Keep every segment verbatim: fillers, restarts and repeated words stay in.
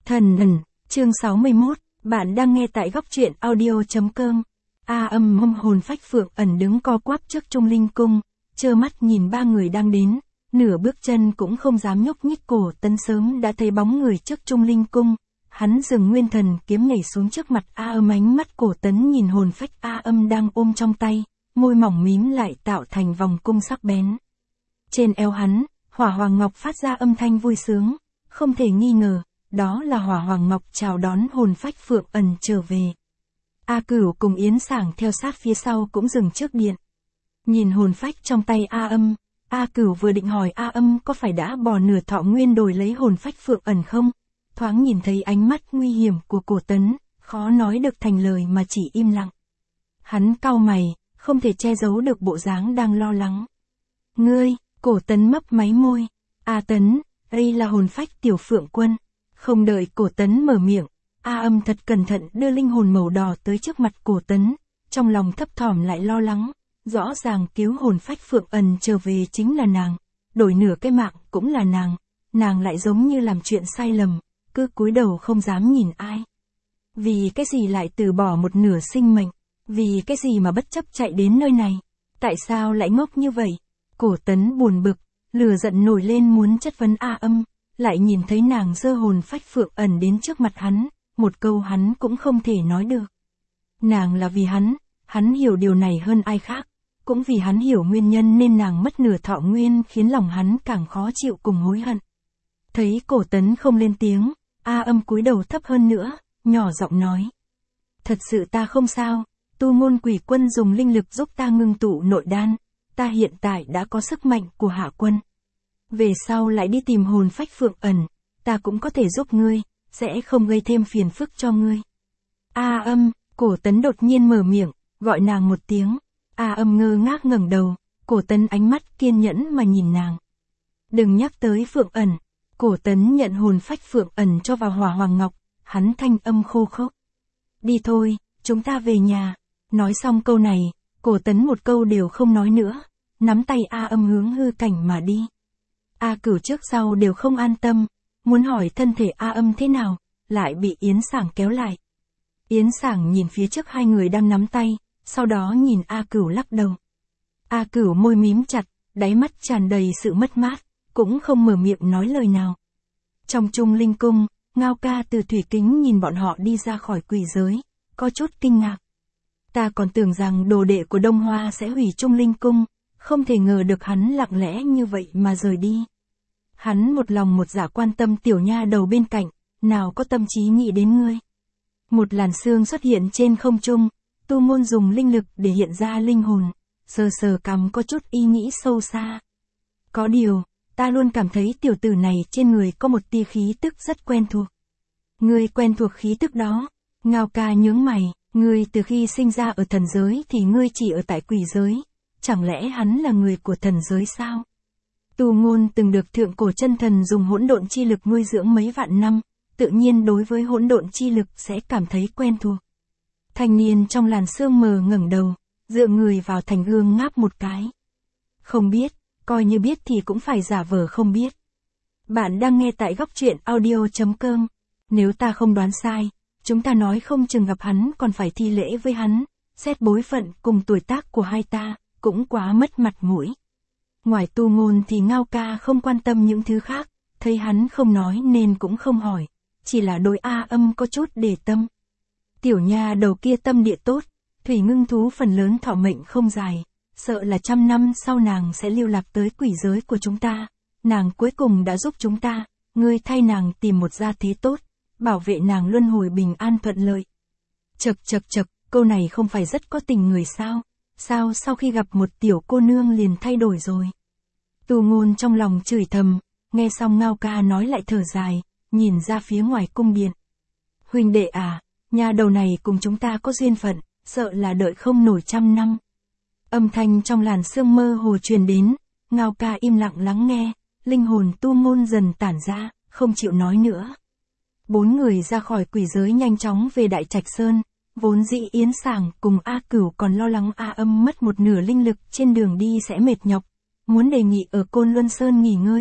Thần ẩn, chương sáu mươi mốt, bạn đang nghe tại góc truyện audio.com. A Âm mông hồn phách phượng ẩn đứng co quắp trước Trung Linh cung, trơ mắt nhìn ba người đang đến, nửa bước chân cũng không dám nhúc nhích. Cổ Tấn sớm đã thấy bóng người trước Trung Linh cung, hắn dừng nguyên thần kiếm nhảy xuống trước mặt A Âm. Ánh mắt Cổ Tấn nhìn hồn phách A Âm đang ôm trong tay, môi mỏng mím lại tạo thành vòng cung sắc bén. Trên eo hắn, hỏa hoàng ngọc phát ra âm thanh vui sướng, không thể nghi ngờ, đó là hỏa hoàng ngọc chào đón hồn phách phượng ẩn trở về. A Cửu cùng Yến Sảng theo sát phía sau cũng dừng trước điện. Nhìn hồn phách trong tay A Âm, A Cửu vừa định hỏi A Âm có phải đã bỏ nửa thọ nguyên đổi lấy hồn phách phượng ẩn không, thoáng nhìn thấy ánh mắt nguy hiểm của Cổ Tấn, khó nói được thành lời mà chỉ im lặng. Hắn cau mày, không thể che giấu được bộ dáng đang lo lắng. Ngươi, Cổ Tấn mấp máy môi. A Tấn, đây là hồn phách tiểu phượng quân. Không đợi Cổ Tấn mở miệng, A Âm thật cẩn thận đưa linh hồn màu đỏ tới trước mặt Cổ Tấn, trong lòng thấp thỏm lại lo lắng, rõ ràng cứu hồn phách phượng ẩn trở về chính là nàng, đổi nửa cái mạng cũng là nàng, nàng lại giống như làm chuyện sai lầm, cứ cúi đầu không dám nhìn ai. Vì cái gì lại từ bỏ một nửa sinh mệnh, vì cái gì mà bất chấp chạy đến nơi này, tại sao lại ngốc như vậy? Cổ Tấn buồn bực, lửa giận nổi lên muốn chất vấn A Âm, lại nhìn thấy nàng giơ hồn phách phượng ẩn đến trước mặt hắn, một câu hắn cũng không thể nói được. Nàng là vì hắn, hắn hiểu điều này hơn ai khác, cũng vì hắn hiểu nguyên nhân nên nàng mất nửa thọ nguyên khiến lòng hắn càng khó chịu cùng hối hận. Thấy Cổ Tấn không lên tiếng, A Âm cúi đầu thấp hơn nữa, nhỏ giọng nói. Thật sự ta không sao, Tu Ngôn Quỷ Quân dùng linh lực giúp ta ngưng tụ nội đan, ta hiện tại đã có sức mạnh của Hạ Quân. Về sau lại đi tìm hồn phách phượng ẩn, ta cũng có thể giúp ngươi, sẽ không gây thêm phiền phức cho ngươi. A Âm, Cổ Tấn đột nhiên mở miệng, gọi nàng một tiếng. A Âm ngơ ngác ngẩng đầu, Cổ Tấn ánh mắt kiên nhẫn mà nhìn nàng. Đừng nhắc tới phượng ẩn. Cổ Tấn nhận hồn phách phượng ẩn cho vào hỏa hoàng ngọc, hắn thanh âm khô khốc. Đi thôi, chúng ta về nhà. Nói xong câu này, Cổ Tấn một câu đều không nói nữa, nắm tay A Âm hướng hư cảnh mà đi. A Cửu trước sau đều không an tâm, muốn hỏi thân thể A Âm thế nào, lại bị Yến Sảng kéo lại. Yến Sảng nhìn phía trước hai người đang nắm tay, sau đó nhìn A Cửu lắc đầu. A Cửu môi mím chặt, đáy mắt tràn đầy sự mất mát, cũng không mở miệng nói lời nào. Trong Trung Linh cung, Ngao Ca từ thủy kính nhìn bọn họ đi ra khỏi quỷ giới, có chút kinh ngạc. Ta còn tưởng rằng đồ đệ của Đông Hoa sẽ hủy Trung Linh cung, không thể ngờ được hắn lặng lẽ như vậy mà rời đi. Hắn một lòng một dạ quan tâm tiểu nha đầu bên cạnh, nào có tâm trí nghĩ đến ngươi. Một làn sương xuất hiện trên không trung, Tu Ngôn dùng linh lực để hiện ra linh hồn, sờ sờ cằm có chút ý nghĩ sâu xa. Có điều, ta luôn cảm thấy tiểu tử này trên người có một tia khí tức rất quen thuộc. Ngươi quen thuộc khí tức đó? Ngao Ca nhướng mày, ngươi từ khi sinh ra ở thần giới thì ngươi chỉ ở tại quỷ giới, chẳng lẽ hắn là người của thần giới sao? Tu Ngôn từng được thượng cổ chân thần dùng hỗn độn chi lực nuôi dưỡng mấy vạn năm, tự nhiên đối với hỗn độn chi lực sẽ cảm thấy quen thuộc. Thanh niên trong làn sương mờ ngẩng đầu, dựa người vào thành gương ngáp một cái. Không biết, coi như biết thì cũng phải giả vờ không biết. Bạn đang nghe tại góc truyện audio.com. Nếu ta không đoán sai, chúng ta nói không chừng gặp hắn còn phải thi lễ với hắn, xét bối phận cùng tuổi tác của hai ta, cũng quá mất mặt mũi. Ngoài Tu Ngôn thì Ngao Ca không quan tâm những thứ khác, thấy hắn không nói nên cũng không hỏi, chỉ là đối A Âm có chút để tâm. Tiểu nha đầu kia tâm địa tốt, thủy ngưng thú phần lớn thọ mệnh không dài, sợ là trăm năm sau nàng sẽ lưu lạc tới quỷ giới của chúng ta, nàng cuối cùng đã giúp chúng ta, ngươi thay nàng tìm một gia thế tốt, bảo vệ nàng luân hồi bình an thuận lợi. Chậc chậc chậc, câu này không phải rất có tình người sao? Sao sau khi gặp một tiểu cô nương liền thay đổi rồi? Tu Ngôn trong lòng chửi thầm, nghe xong Ngao Ca nói lại thở dài, nhìn ra phía ngoài cung điện. Huynh đệ à, nhà đầu này cùng chúng ta có duyên phận, sợ là đợi không nổi trăm năm. Âm thanh trong làn sương mơ hồ truyền đến, Ngao Ca im lặng lắng nghe, linh hồn Tu Ngôn dần tản ra, không chịu nói nữa. Bốn người ra khỏi quỷ giới nhanh chóng về Đại Trạch Sơn, vốn dĩ Yến Sảng cùng A Cửu còn lo lắng A Âm mất một nửa linh lực trên đường đi sẽ mệt nhọc, muốn đề nghị ở Côn Luân Sơn nghỉ ngơi,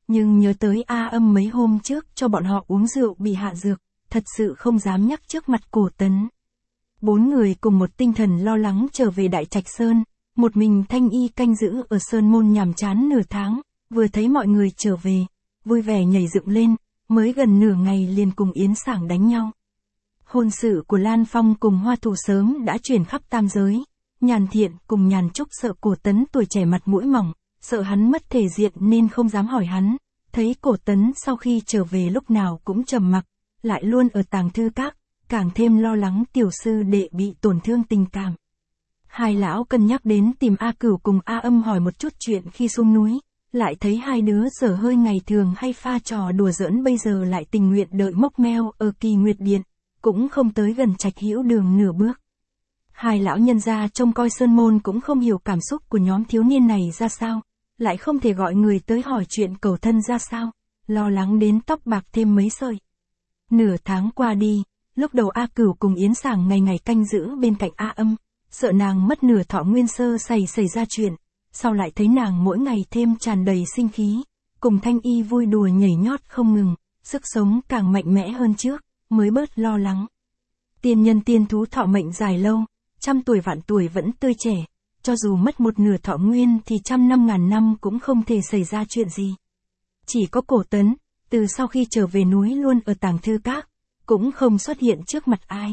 nhưng nhớ tới A Âm mấy hôm trước cho bọn họ uống rượu bị hạ dược, thật sự không dám nhắc trước mặt Cổ Tấn. Bốn người cùng một tinh thần lo lắng trở về Đại Trạch Sơn, một mình Thanh Y canh giữ ở Sơn Môn nhàm chán nửa tháng, vừa thấy mọi người trở về, vui vẻ nhảy dựng lên, mới gần nửa ngày liền cùng Yến Sảng đánh nhau. Hôn sự của Lan Phong cùng Hoa Thủ sớm đã truyền khắp tam giới, Nhàn Thiện cùng Nhàn Trúc sợ Cổ Tấn tuổi trẻ mặt mũi mỏng, sợ hắn mất thể diện nên không dám hỏi hắn, thấy Cổ Tấn sau khi trở về lúc nào cũng trầm mặc, lại luôn ở tàng thư các, càng thêm lo lắng tiểu sư đệ bị tổn thương tình cảm. Hai lão cân nhắc đến tìm A Cửu cùng A Âm hỏi một chút chuyện khi xuống núi, lại thấy hai đứa dở hơi ngày thường hay pha trò đùa giỡn bây giờ lại tình nguyện đợi mốc meo ở Kỳ Nguyệt Điện, cũng không tới gần Trạch Hữu Đường nửa bước. Hai lão nhân gia trông coi Sơn Môn cũng không hiểu cảm xúc của nhóm thiếu niên này ra sao, lại không thể gọi người tới hỏi chuyện cầu thân ra sao, lo lắng đến tóc bạc thêm mấy sợi. Nửa tháng qua đi, lúc đầu A Cửu cùng Yến Sảng ngày ngày canh giữ bên cạnh A Âm, sợ nàng mất nửa thọ nguyên sơ xảy xảy ra chuyện, sau lại thấy nàng mỗi ngày thêm tràn đầy sinh khí, cùng Thanh Y vui đùa nhảy nhót không ngừng, sức sống càng mạnh mẽ hơn trước, mới bớt lo lắng. Tiên nhân tiên thú thọ mệnh dài lâu, trăm tuổi vạn tuổi vẫn tươi trẻ, cho dù mất một nửa thọ nguyên thì trăm năm ngàn năm cũng không thể xảy ra chuyện gì. Chỉ có Cổ Tấn, từ sau khi trở về núi luôn ở tàng thư các, cũng không xuất hiện trước mặt ai.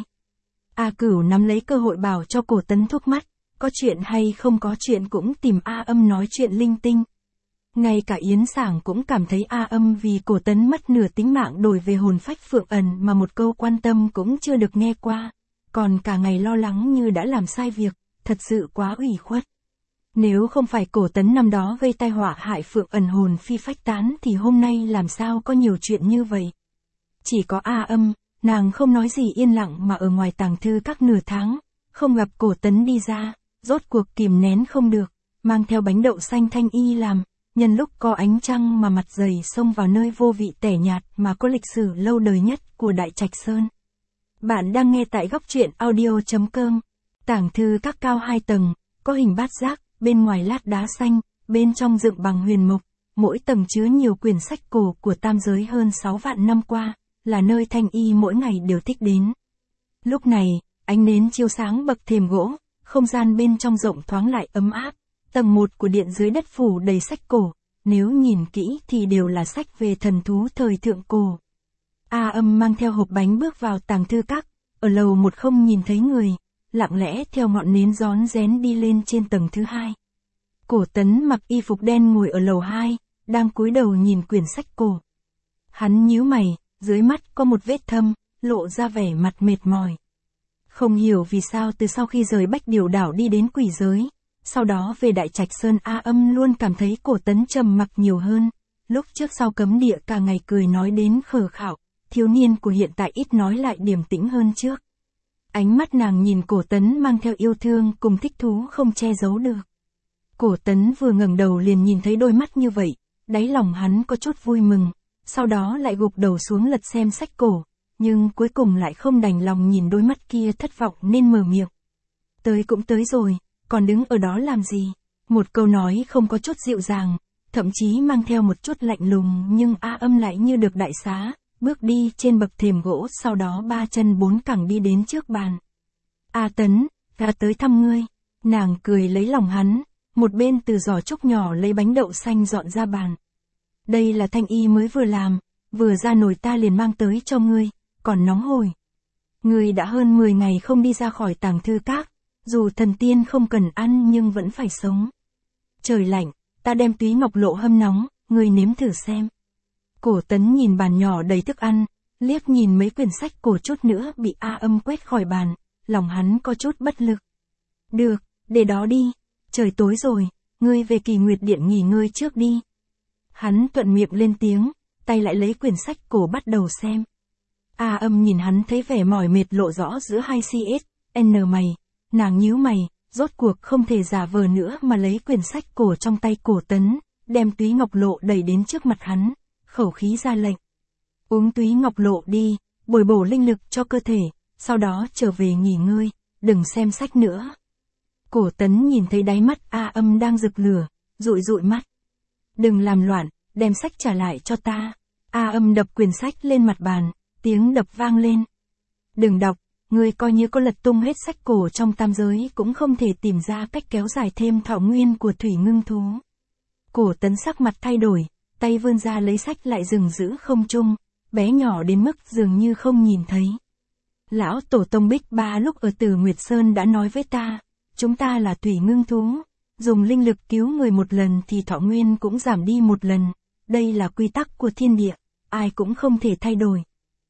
A Cửu nắm lấy cơ hội bảo cho Cổ Tấn thuốc mắt, có chuyện hay không có chuyện cũng tìm A Âm nói chuyện linh tinh. Ngay cả Yến Sảng cũng cảm thấy A Âm vì Cổ Tấn mất nửa tính mạng đổi về hồn phách Phượng Ẩn mà một câu quan tâm cũng chưa được nghe qua, còn cả ngày lo lắng như đã làm sai việc, thật sự quá ủy khuất. Nếu không phải Cổ Tấn năm đó gây tai họa hại Phượng Ẩn hồn phi phách tán thì hôm nay làm sao có nhiều chuyện như vậy. Chỉ có A Âm, nàng không nói gì yên lặng mà ở ngoài tàng thư các nửa tháng, không gặp Cổ Tấn đi ra, rốt cuộc kìm nén không được, mang theo bánh đậu xanh Thanh Y làm, nhân lúc có ánh trăng mà mặt dày xông vào nơi vô vị tẻ nhạt mà có lịch sử lâu đời nhất của Đại Trạch Sơn. Bạn đang nghe tại góc truyện audio chấm com. Tàng thư các cao hai tầng, có hình bát giác, bên ngoài lát đá xanh, bên trong dựng bằng huyền mộc, mỗi tầng chứa nhiều quyển sách cổ của tam giới hơn sáu vạn năm qua, là nơi Thanh Y mỗi ngày đều thích đến. Lúc này, ánh nến chiếu sáng bậc thềm gỗ, không gian bên trong rộng thoáng lại ấm áp, tầng một của điện dưới đất phủ đầy sách cổ, nếu nhìn kỹ thì đều là sách về thần thú thời thượng cổ. A Âm mang theo hộp bánh bước vào tàng thư các, ở lầu một không nhìn thấy người, lặng lẽ theo ngọn nến rón rén đi lên trên tầng thứ hai. Cổ Tấn mặc y phục đen ngồi ở lầu hai, đang cúi đầu nhìn quyển sách cổ. Hắn nhíu mày, dưới mắt có một vết thâm, lộ ra vẻ mặt mệt mỏi. Không hiểu vì sao từ sau khi rời Bách Điều Đảo đi đến Quỷ Giới, sau đó về Đại Trạch Sơn A Âm luôn cảm thấy Cổ Tấn trầm mặc nhiều hơn, lúc trước sau cấm địa cả ngày cười nói đến khờ khạo, thiếu niên của hiện tại ít nói lại điềm tĩnh hơn trước. Ánh mắt nàng nhìn Cổ Tấn mang theo yêu thương cùng thích thú không che giấu được. Cổ Tấn vừa ngẩng đầu liền nhìn thấy đôi mắt như vậy, đáy lòng hắn có chút vui mừng, sau đó lại gục đầu xuống lật xem sách cổ, nhưng cuối cùng lại không đành lòng nhìn đôi mắt kia thất vọng nên mở miệng. Tới cũng tới rồi, còn đứng ở đó làm gì? Một câu nói không có chút dịu dàng, thậm chí mang theo một chút lạnh lùng nhưng A Âm lại như được đại xá, bước đi trên bậc thềm gỗ sau đó ba chân bốn cẳng đi đến trước bàn. A Tấn, ta tới thăm ngươi. Nàng cười lấy lòng hắn, một bên từ giỏ trúc nhỏ lấy bánh đậu xanh dọn ra bàn. Đây là Thanh Y mới vừa làm, vừa ra nồi ta liền mang tới cho ngươi, còn nóng hổi. Ngươi đã hơn mười ngày không đi ra khỏi tàng thư các, dù thần tiên không cần ăn nhưng vẫn phải sống. Trời lạnh, ta đem túy ngọc lộ hâm nóng, ngươi nếm thử xem. Cổ Tấn nhìn bàn nhỏ đầy thức ăn, liếc nhìn mấy quyển sách cổ chút nữa bị A Âm quét khỏi bàn, lòng hắn có chút bất lực. Được, để đó đi, trời tối rồi, ngươi về Kỳ Nguyệt Điện nghỉ ngơi trước đi. Hắn thuận miệng lên tiếng, tay lại lấy quyển sách cổ bắt đầu xem. A Âm nhìn hắn thấy vẻ mỏi mệt lộ rõ giữa hai xê ét, N mày, nàng nhíu mày, rốt cuộc không thể giả vờ nữa mà lấy quyển sách cổ trong tay Cổ Tấn, đem túy ngọc lộ đẩy đến trước mặt hắn, khẩu khí ra lệnh. Uống túy ngọc lộ đi, bồi bổ linh lực cho cơ thể, sau đó trở về nghỉ ngơi, đừng xem sách nữa. Cổ Tấn nhìn thấy đáy mắt A Âm đang rực lửa, dụi dụi mắt. Đừng làm loạn, đem sách trả lại cho ta. A Âm đập quyển sách lên mặt bàn, tiếng đập vang lên. Đừng đọc, ngươi coi như có lật tung hết sách cổ trong tam giới cũng không thể tìm ra cách kéo dài thêm thọ nguyên của thủy ngưng thú. Cổ Tấn sắc mặt thay đổi, tay vươn ra lấy sách lại dừng giữ không trung, bé nhỏ đến mức dường như không nhìn thấy. Lão tổ tông Bích Ba lúc ở Tử Nguyệt Sơn đã nói với ta, chúng ta là thủy ngưng thú, dùng linh lực cứu người một lần thì thọ nguyên cũng giảm đi một lần, đây là quy tắc của thiên địa, ai cũng không thể thay đổi.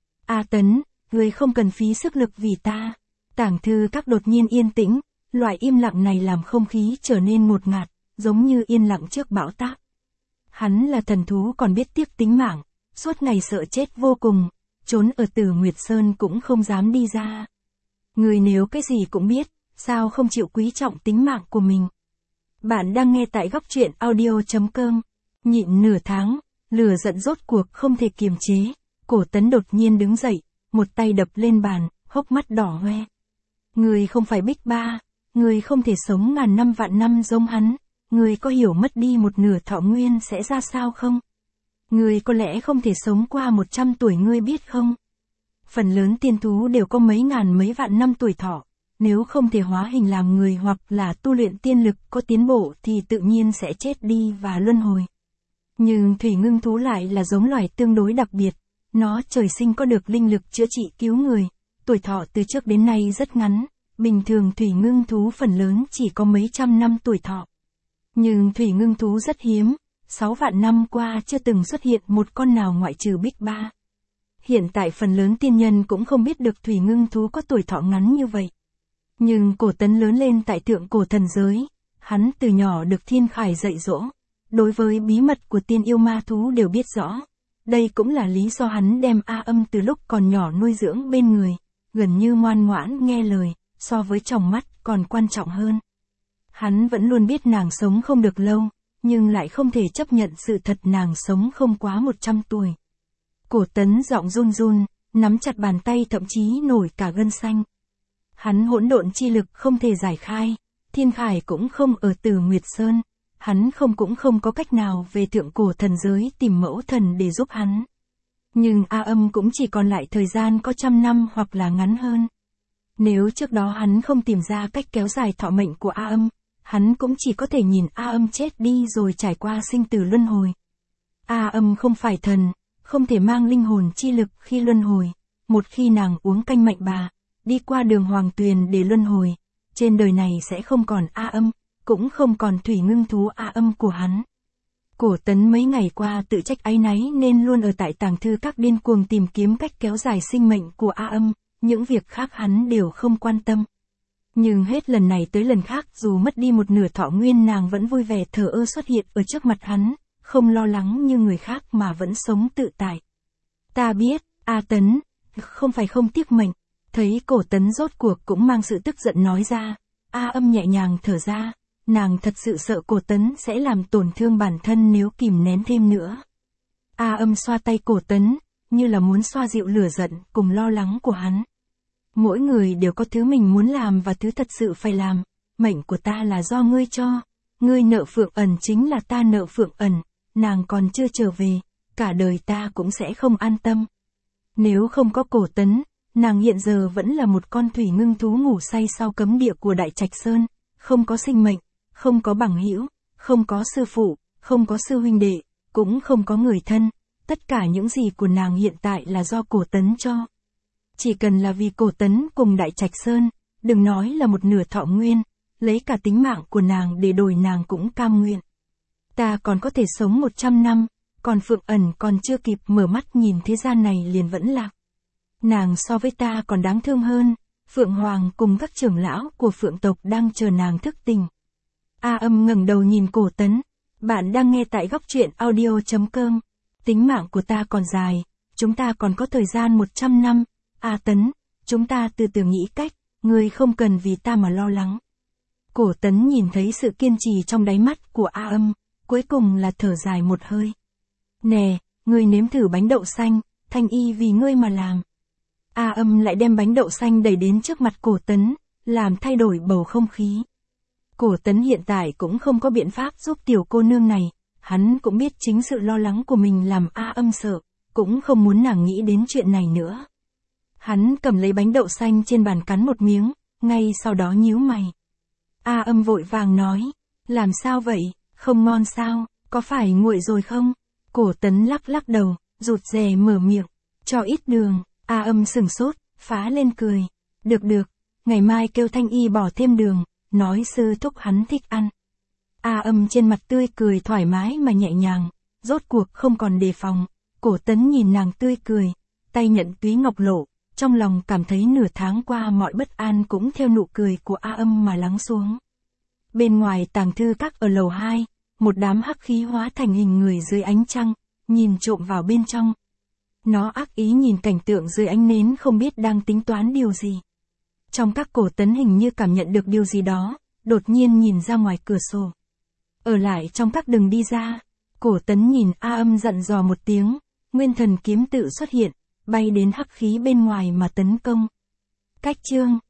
A Tấn, ngươi không cần phí sức lực vì ta. Tảng Thư Các đột nhiên yên tĩnh, loại im lặng này làm không khí trở nên ngột ngạt, giống như yên lặng trước bão táp. Hắn là thần thú còn biết tiếc tính mạng, suốt ngày sợ chết vô cùng, trốn ở Tử Nguyệt Sơn cũng không dám đi ra. Người nếu cái gì cũng biết, sao không chịu quý trọng tính mạng của mình? Bạn đang nghe tại góc truyện audio chấm com. Nhịn nửa tháng, lửa giận rốt cuộc không thể kiềm chế, Cổ Tấn đột nhiên đứng dậy, một tay đập lên bàn, hốc mắt đỏ hoe. Người không phải Bích Ba, người không thể sống ngàn năm vạn năm giống hắn, người có hiểu mất đi một nửa thọ nguyên sẽ ra sao không? Người có lẽ không thể sống qua một trăm tuổi ngươi biết không? Phần lớn tiên thú đều có mấy ngàn mấy vạn năm tuổi thọ, nếu không thể hóa hình làm người hoặc là tu luyện tiên lực có tiến bộ thì tự nhiên sẽ chết đi và luân hồi. Nhưng thủy ngưng thú lại là giống loài tương đối đặc biệt, nó trời sinh có được linh lực chữa trị cứu người, tuổi thọ từ trước đến nay rất ngắn, bình thường thủy ngưng thú phần lớn chỉ có mấy trăm năm tuổi thọ. Nhưng thủy ngưng thú rất hiếm, sáu vạn năm qua chưa từng xuất hiện một con nào ngoại trừ Bích Ba. Hiện tại phần lớn tiên nhân cũng không biết được thủy ngưng thú có tuổi thọ ngắn như vậy. Nhưng Cổ Tấn lớn lên tại thượng cổ thần giới, hắn từ nhỏ được Thiên Khải dạy dỗ, đối với bí mật của tiên yêu ma thú đều biết rõ. Đây cũng là lý do hắn đem A Âm từ lúc còn nhỏ nuôi dưỡng bên người, gần như ngoan ngoãn nghe lời, so với tròng mắt còn quan trọng hơn. Hắn vẫn luôn biết nàng sống không được lâu, nhưng lại không thể chấp nhận sự thật nàng sống không quá một trăm tuổi. Cổ Tấn giọng run run, nắm chặt bàn tay thậm chí nổi cả gân xanh. Hắn hỗn độn chi lực không thể giải khai, Thiên Khải cũng không ở Tử Nguyệt Sơn, hắn không cũng không có cách nào về thượng cổ thần giới tìm mẫu thần để giúp hắn. Nhưng A Âm cũng chỉ còn lại thời gian có trăm năm hoặc là ngắn hơn. Nếu trước đó hắn không tìm ra cách kéo dài thọ mệnh của A Âm, hắn cũng chỉ có thể nhìn A Âm chết đi rồi trải qua sinh tử luân hồi. A Âm không phải thần, không thể mang linh hồn chi lực khi luân hồi, một khi nàng uống canh mạnh bà, đi qua đường hoàng tuyền để luân hồi, trên đời này sẽ không còn A Âm, cũng không còn thủy ngưng thú A Âm của hắn. Cổ Tấn mấy ngày qua tự trách áy náy nên luôn ở tại Tàng Thư Các điên cuồng tìm kiếm cách kéo dài sinh mệnh của A Âm, những việc khác hắn đều không quan tâm. Nhưng hết lần này tới lần khác dù mất đi một nửa thọ nguyên nàng vẫn vui vẻ thờ ơ xuất hiện ở trước mặt hắn, không lo lắng như người khác mà vẫn sống tự tại. Ta biết, A Tấn, không phải không tiếc mệnh. Thấy Cổ Tấn rốt cuộc cũng mang sự tức giận nói ra, A Âm nhẹ nhàng thở ra, nàng thật sự sợ Cổ Tấn sẽ làm tổn thương bản thân nếu kìm nén thêm nữa. A Âm xoa tay Cổ Tấn, như là muốn xoa dịu lửa giận cùng lo lắng của hắn. Mỗi người đều có thứ mình muốn làm và thứ thật sự phải làm, mệnh của ta là do ngươi cho, ngươi nợ Phượng Ẩn chính là ta nợ Phượng Ẩn, nàng còn chưa trở về, cả đời ta cũng sẽ không an tâm. Nếu không có Cổ Tấn, nàng hiện giờ vẫn là một con thủy ngưng thú ngủ say sau cấm địa của Đại Trạch Sơn, không có sinh mệnh, không có bằng hữu, không có sư phụ, không có sư huynh đệ, cũng không có người thân, tất cả những gì của nàng hiện tại là do Cổ Tấn cho. Chỉ cần là vì Cổ Tấn cùng Đại Trạch Sơn, đừng nói là một nửa thọ nguyên, lấy cả tính mạng của nàng để đổi nàng cũng cam nguyện. Ta còn có thể sống một trăm năm, còn Phượng Ẩn còn chưa kịp mở mắt nhìn thế gian này liền vẫn lạc. Nàng so với ta còn đáng thương hơn, Phượng Hoàng cùng các trưởng lão của Phượng tộc đang chờ nàng thức tỉnh. A Âm ngẩng đầu nhìn Cổ Tấn, bạn đang nghe tại góc truyện audio chấm com. Tính mạng của ta còn dài, chúng ta còn có thời gian một trăm năm, A Tấn, chúng ta từ từ nghĩ cách, ngươi không cần vì ta mà lo lắng. Cổ Tấn nhìn thấy sự kiên trì trong đáy mắt của A Âm, cuối cùng là thở dài một hơi. Nè, ngươi nếm thử bánh đậu xanh, Thanh Y vì ngươi mà làm. A Âm lại đem bánh đậu xanh đẩy đến trước mặt Cổ Tấn, làm thay đổi bầu không khí. Cổ Tấn hiện tại cũng không có biện pháp giúp tiểu cô nương này, Hắn cũng biết chính sự lo lắng của mình làm A Âm sợ, cũng không muốn nàng nghĩ đến chuyện này nữa. Hắn cầm lấy bánh đậu xanh trên bàn cắn một miếng, ngay sau đó nhíu mày. A Âm vội vàng nói, làm sao vậy, không ngon sao, có phải nguội rồi không? Cổ Tấn lắc lắc đầu, rụt rè mở miệng, cho ít đường. A Âm sừng sốt, phá lên cười. Được được, ngày mai kêu Thanh Y bỏ thêm đường, nói sư thúc hắn thích ăn. A Âm trên mặt tươi cười thoải mái mà nhẹ nhàng, rốt cuộc không còn đề phòng. Cổ Tấn nhìn nàng tươi cười, tay nhận túy ngọc lộ, trong lòng cảm thấy nửa tháng qua mọi bất an cũng theo nụ cười của A Âm mà lắng xuống. Bên ngoài tàng thư các ở lầu hai, một đám hắc khí hóa thành hình người dưới ánh trăng, nhìn trộm vào bên trong. Nó ác ý nhìn cảnh tượng dưới ánh nến không biết đang tính toán điều gì. Trong các Cổ Tấn hình như cảm nhận được điều gì đó, đột nhiên nhìn ra ngoài cửa sổ. Ở lại trong các đừng đi ra. Cổ Tấn nhìn A Âm dặn dò một tiếng, nguyên thần kiếm tự xuất hiện, bay đến hắc khí bên ngoài mà tấn công. Cách chương